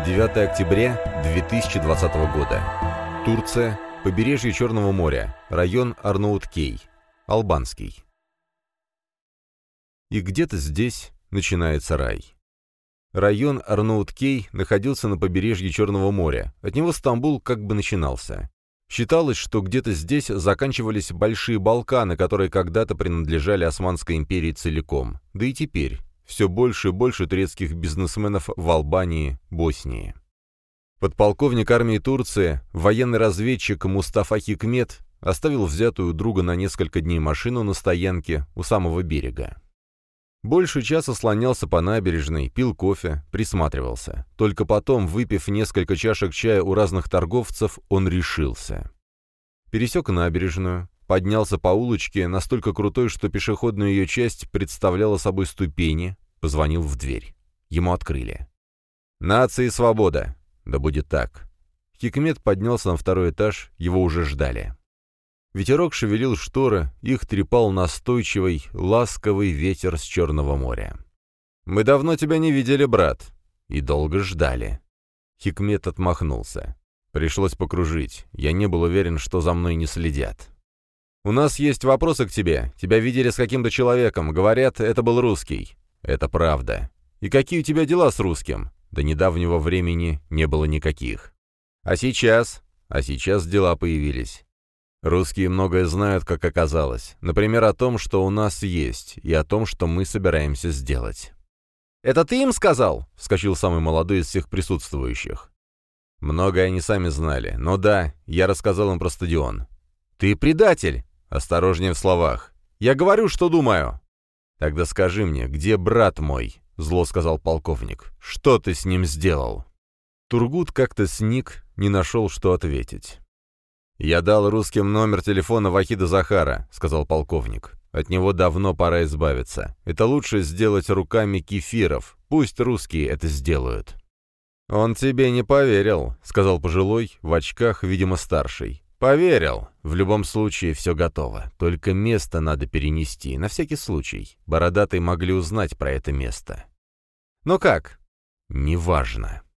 29 октября 2020 года. Турция, побережье Черного моря, район Арнаут-Кей, Албанский. И где-то здесь начинается рай. Район Арнаут-Кей находился на побережье Черного моря, от него Стамбул как бы начинался. Считалось, что где-то здесь заканчивались Большие Балканы, которые когда-то принадлежали Османской империи целиком, да и теперь все больше и больше турецких бизнесменов в Албании, Боснии. Подполковник армии Турции, военный разведчик Мустафа Хикмет оставил взятую у друга на несколько дней машину на стоянке у самого берега. Больше часа слонялся по набережной, пил кофе, присматривался. Только потом, выпив несколько чашек чая у разных торговцев, он решился. Пересек набережную, поднялся по улочке, настолько крутой, что пешеходную ее часть представляла собой ступени, позвонил в дверь. Ему открыли. «Нация и свобода!» «Да будет так». Хикмет поднялся на второй этаж, его уже ждали. Ветерок шевелил шторы, их трепал настойчивый, ласковый ветер с Черного моря. «Мы давно тебя не видели, брат». И долго ждали. Хикмет отмахнулся. «Пришлось покружить. Я не был уверен, что за мной не следят». «У нас есть вопросы к тебе. Тебя видели с каким-то человеком. Говорят, это был русский». «Это правда». «И какие у тебя дела с русским?» «До недавнего времени не было никаких». «А сейчас?» «А сейчас дела появились». «Русские многое знают, как оказалось. Например, о том, что у нас есть, и о том, что мы собираемся сделать». «Это ты им сказал?» — вскочил самый молодой из всех присутствующих. «Многое они сами знали. Но да, я рассказал им про стадион». «Ты предатель!» «Осторожнее в словах. Я говорю, что думаю». «Тогда скажи мне, где брат мой?» — зло сказал полковник. «Что ты с ним сделал?» Тургут как-то сник, не нашел, что ответить. «Я дал русским номер телефона Вахида Захара», — сказал полковник. «От него давно пора избавиться. Это лучше сделать руками кефиров. Пусть русские это сделают». «Он тебе не поверил», — сказал пожилой, в очках, видимо, старший. «Поверил. В любом случае все готово. Только место надо перенести, на всякий случай. Бородатые могли узнать про это место». «Ну как?» «Неважно».